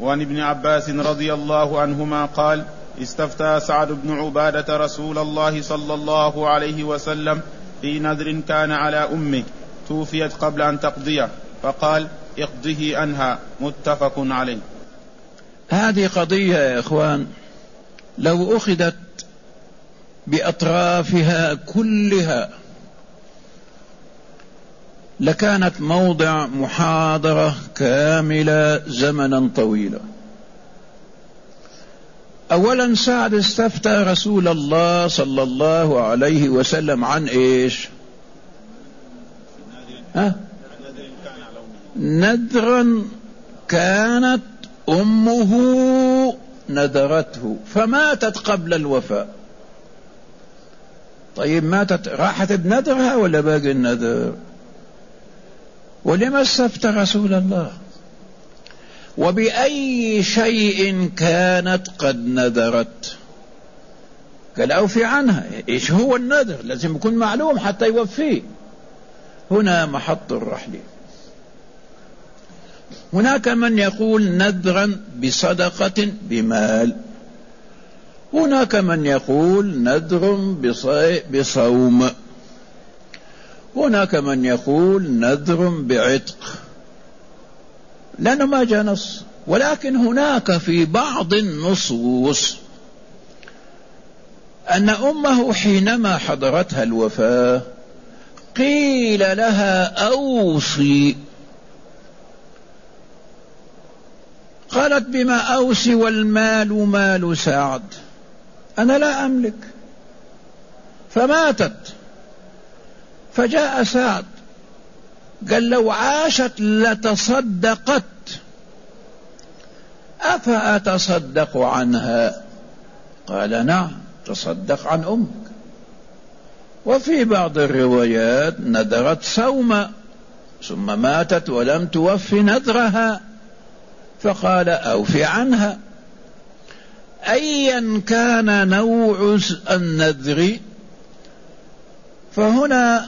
وعن ابن عباس رضي الله عنهما قال: استفتى سعد بن عبادة رسول الله صلى الله عليه وسلم في نذر كان على أمه توفيت قبل أن تقضيه، فقال: اقضه عنها. متفق عليه. هذه قضية يا إخوان لو أخذت بأطرافها كلها لكانت موضع محاضرة كاملة زمنا طويلا. أولا سعد استفتى رسول الله صلى الله عليه وسلم عن إيش؟ نذرا كانت أمه نذرته فماتت قبل الوفاة. طيب ماتت راحت بنذرها ولا باقي النذر؟ ولما استفتى رسول الله؟ وبأي شيء كانت قد نذرت؟ قال أوفي عنها. إيش هو النذر؟ لازم يكون معلوم حتى يوفيه. هنا محط الرحل. هناك من يقول نذرا بصدقة بمال، هناك من يقول نذر بصوم، هناك من يقول نذر بعتق، لأنه ما جاء نص. ولكن هناك في بعض النصوص أن أمه حينما حضرتها الوفاة قيل لها أوصي، قالت بما أوصي والمال مال سعد، أنا لا أملك. فماتت. فجاء سعد قال لو عاشت لتصدقت، أفأتصدق عنها؟ قال نعم، تصدق عن أمك. وفي بعض الروايات نذرت صوما ثم ماتت ولم توف نذرها، فقال أوفي عنها. أيا كان نوع النذر، فهنا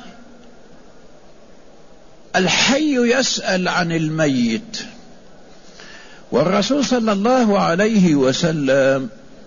الحي يسأل عن الميت، والرسول صلى الله عليه وسلم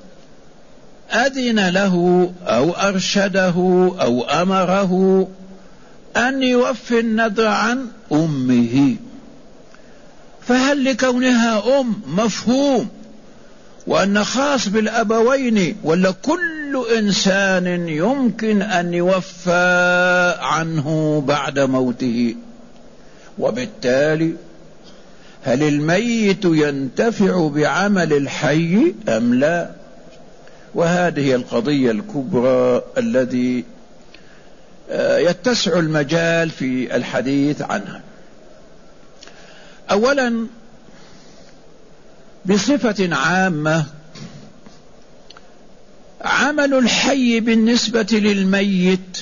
أذن له أو أرشده أو أمره أن يوفي النذر عن أمه. فهل لكونها أم مفهوم وأن خاص بالأبوين، ولا كل إنسان يمكن أن يوفى عنه بعد موته؟ وبالتالي هل الميت ينتفع بعمل الحي أم لا؟ وهذه القضية الكبرى الذي يتسع المجال في الحديث عنها. أولا بصفة عامة عمل الحي بالنسبة للميت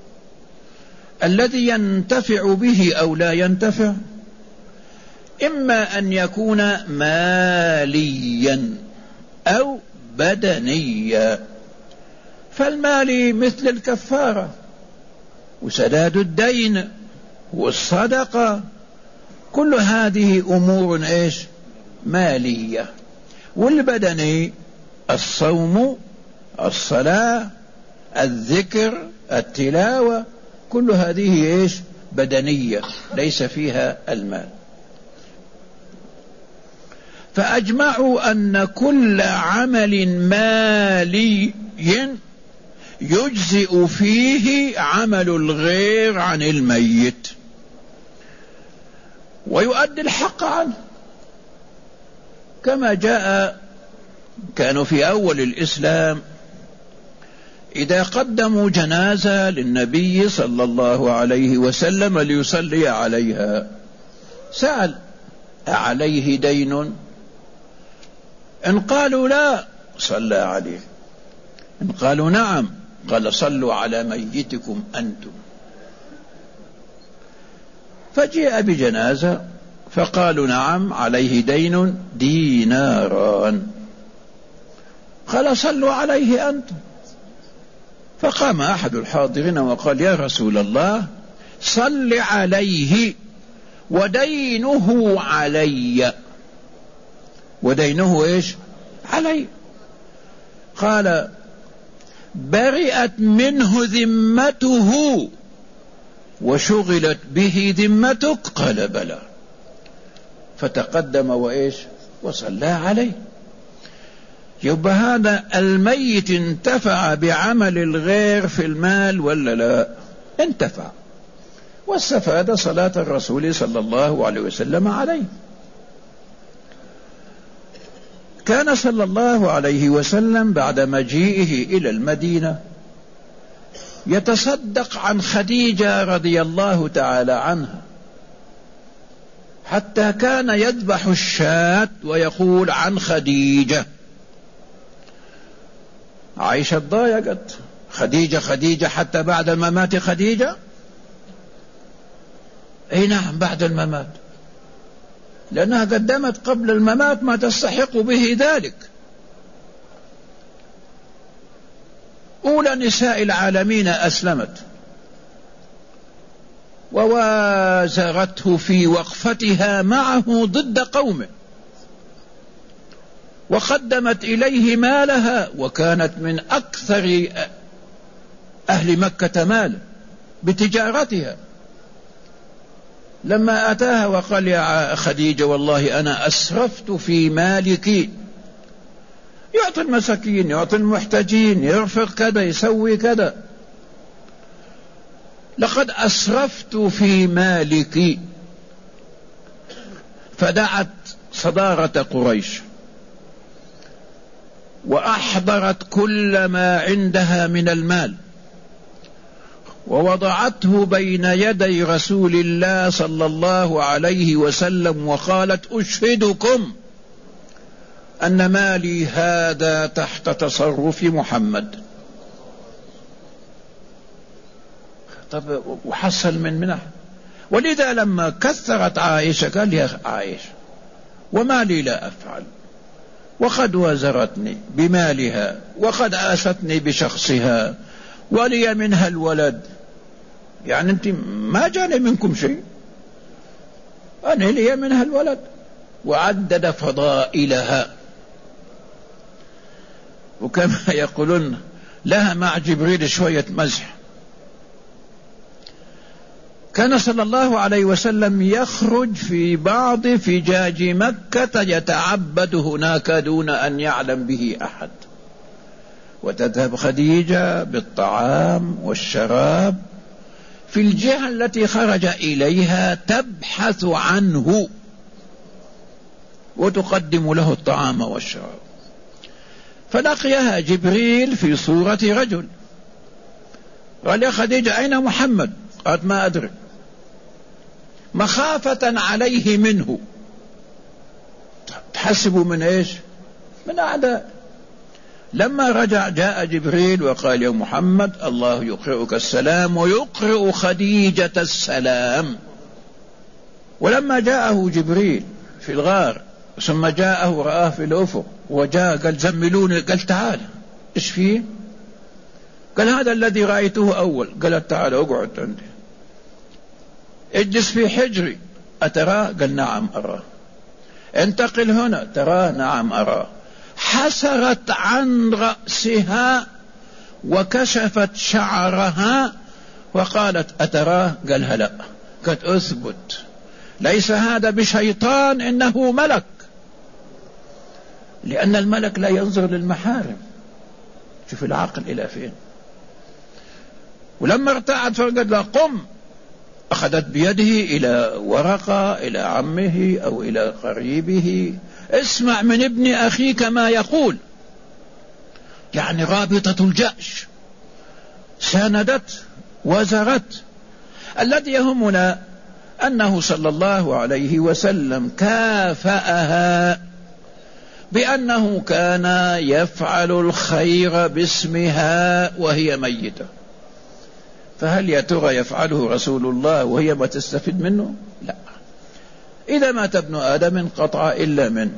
الذي ينتفع به أو لا ينتفع إما أن يكون ماليا أو بدنيا. فالمالي مثل الكفارة وسداد الدين والصدقة، كل هذه أمور إيش؟ مالية. والبدني الصوم، الصلاة، الذكر، التلاوة، كل هذه إيش؟ بدنية ليس فيها المال. فأجمعوا أن كل عمل مالي يجزئ فيه عمل الغير عن الميت ويؤدي الحق عنه، كما جاء كانوا في أول الإسلام إذا قدموا جنازة للنبي صلى الله عليه وسلم ليصلي عليها سأل أعليه دين؟ إن قالوا لا صلى عليه، إن قالوا نعم قال صلوا على ميتكم أنتم. فجاء بجنازة فقالوا نعم عليه دين ديناران، قال صلوا عليه أنتم. فقام أحد الحاضرين وقال يا رسول الله صل عليه ودينه علي. ودينه إيش عليه. قال برئت منه ذمته وشغلت به ذمتك؟ قال بلى. فتقدم وإيش وصلى عليه. يبقى هذا الميت انتفع بعمل الغير في المال ولا لا؟ انتفع، واستفاد صلاة الرسول صلى الله عليه وسلم عليه. كان صلى الله عليه وسلم بعد مجيئه إلى المدينة يتصدق عن خديجة رضي الله تعالى عنها، حتى كان يذبح الشاة ويقول عن خديجة. عائشة ضايقت، خديجة خديجة حتى بعد الممات خديجة؟ اي نعم بعد الممات، لأنها قدمت قبل الممات ما تستحق به ذلك. أولى نساء العالمين أسلمت ووازرته في وقفتها معه ضد قومه، وقدمت إليه مالها، وكانت من أكثر أهل مكة مالا بتجارتها. لما أتاها وقال يا خديجة والله أنا أسرفت في مالك، يعطي المساكين، يعطي المحتاجين، يرفق كذا، يسوي كذا، لقد أسرفت في مالك. فدعت صدارة قريش وأحضرت كل ما عندها من المال ووضعته بين يدي رسول الله صلى الله عليه وسلم، وقالت أشهدكم أن مالي هذا تحت تصرف محمد. طب وحصل من منح. ولذا لما كثرت عائشة قال يا عائشة وما لي لا أفعل، وقد وزرتني بمالها وقد آستني بشخصها ولي منها الولد، يعني أنت ما جاني منكم شيء، أنا لي منها الولد. وعدد فضائلها، وكما يقولون لها مع جبريل شوية مزح. كان صلى الله عليه وسلم يخرج في بعض فجاج مكة يتعبد هناك دون أن يعلم به أحد، وتذهب خديجة بالطعام والشراب في الجهة التي خرج إليها تبحث عنه وتقدم له الطعام والشراب. فلقيها جبريل في صورة رجل، قال يا خديجة أين محمد؟ قالت ما أدري، مخافة عليه منه. تحسبوا من إيش؟ من أعداء. لما رجع جاء جبريل وقال يا محمد الله يقرئك السلام ويقرئ خديجة السلام. ولما جاءه جبريل في الغار ثم جاءه رآه في الأفق وجاء قال زملوني، قال تعال إيش فيه؟ قال هذا الذي رأيته أول. قالت تعال اقعد عندي، اجلس في حجري، أتراه؟ قال نعم أراه. انتقل هنا، تراه؟ نعم أراه. حسرت عن رأسها وكشفت شعرها وقالت أتراه؟ قال هلا. قالت أثبت، ليس هذا بشيطان إنه ملك، لأن الملك لا ينظر للمحارم. شوف العقل إلى فين. ولما ارتعد فقد لا قم، أخذت بيده إلى ورقة، إلى عمه أو إلى قريبه، اسمع من ابن أخيك ما يقول، يعني رابطة الجأش، ساندت وزرت. الذي يهمنا أنه صلى الله عليه وسلم كافأها بأنه كان يفعل الخير باسمها وهي ميتة. فهل يا ترى يفعله رسول الله وهي ما تستفيد منه؟ لا. إذا مات ابن آدم انقطع إلا منه.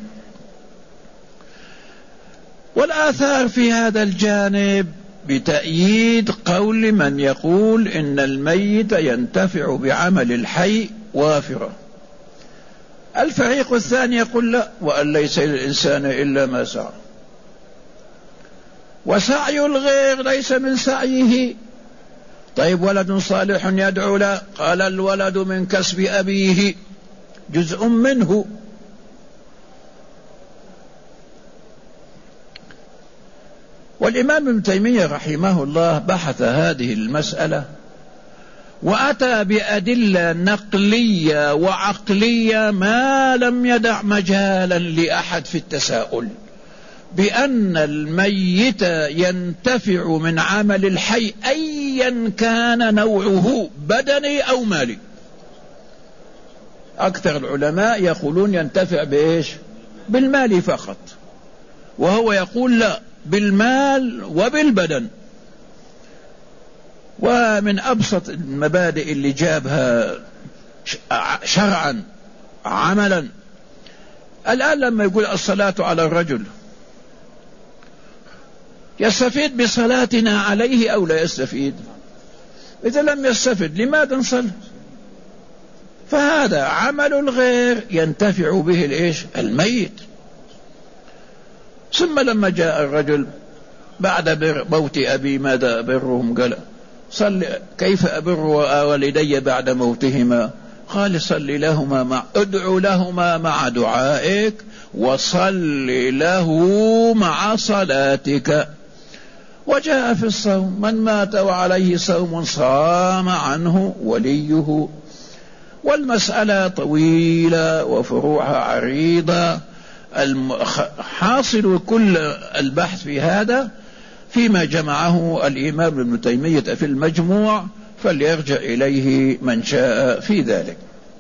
والآثار في هذا الجانب بتأييد قول من يقول إن الميت ينتفع بعمل الحي وافرة. الفريق الثاني يقول لا، وأن ليس للإنسان إلا ما سعى، وسعي الغير ليس من سعيه. طيب ولد صالح يدعو له، قال الولد من كسب أبيه جزء منه. والإمام ابن تيمية رحمه الله بحث هذه المسألة وأتى بأدلة نقلية وعقلية ما لم يدع مجالا لأحد في التساؤل، بأن الميت ينتفع من عمل الحي أيا كان نوعه، بدني أو مالي. أكثر العلماء يقولون ينتفع بإيش؟ بالمال فقط، وهو يقول لا، بالمال وبالبدن. ومن أبسط المبادئ اللي جابها شرعا عملا، الآن لما يقول الصلاة على الرجل، يستفيد بصلاتنا عليه أو لا يستفيد؟ إذا لم يستفد لماذا نصلي؟ فهذا عمل الغير ينتفع به الإيش؟ الميت. ثم لما جاء الرجل بعد موت أبي ماذا أبرهم؟ قال صل كيف أبر والدي بعد موتهما؟ قال صل لهما ادع لهما مع دعائك، وصل له مع صلاتك. وجاء في الصوم من مات وعليه صوم صام عنه وليه. والمسألة طويلة وفروعها عريضة. حاصل كل البحث في هذا فيما جمعه الإمام ابن تيمية في المجموع، فليرجع إليه من شاء في ذلك.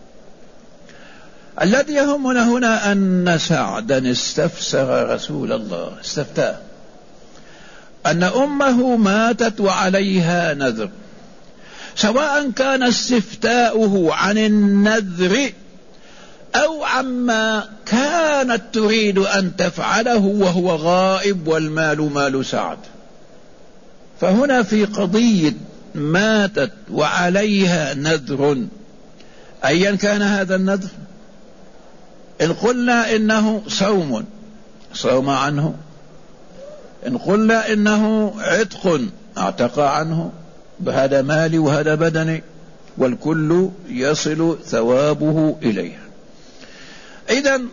الذي يهمنا هنا أن سعدا استفسر رسول الله، استفتاه أن أمه ماتت وعليها نذر، سواء كان استفتاؤه عن النذر أو عما كانت تريد أن تفعله وهو غائب والمال مال سعد. فهنا في قضية ماتت وعليها نذر، أيا كان هذا النذر، إن قلنا إنه صوم عنه، إن قلنا إنه عتق اعتق عنه، بهذا مالي وهذا بدني، والكل يصل ثوابه إليه. إذن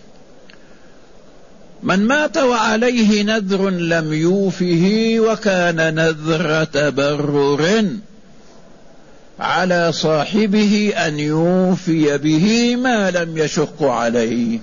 من مات وعليه نذر لم يوفه وكان نذر تبرر، على صاحبه أن يوفي به ما لم يشق عليه.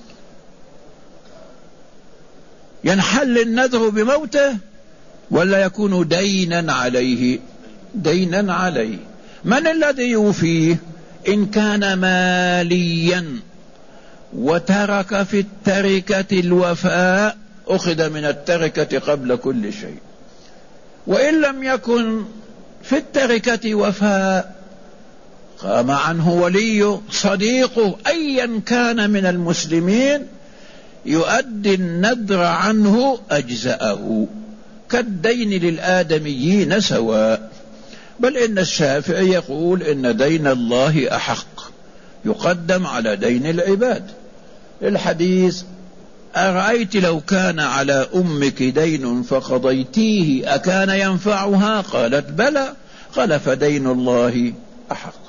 ينحل النذر بموته ولا يكون دينا عليه؟ دينا عليه. من الذي يوفيه؟ إن كان ماليا وترك في التركة الوفاء أخذ من التركة قبل كل شيء، وإن لم يكن في التركة وفاء قام عنه ولي صديقه أيا كان من المسلمين يؤدي النذر عنه أجزأه، كالدين للآدميين سواء. بل إن الشافعي يقول إن دين الله أحق، يقدم على دين العباد. الحديث أرأيت لو كان على أمك دين فقضيتيه أكان ينفعها؟ قالت بلى. قال فدين الله أحق.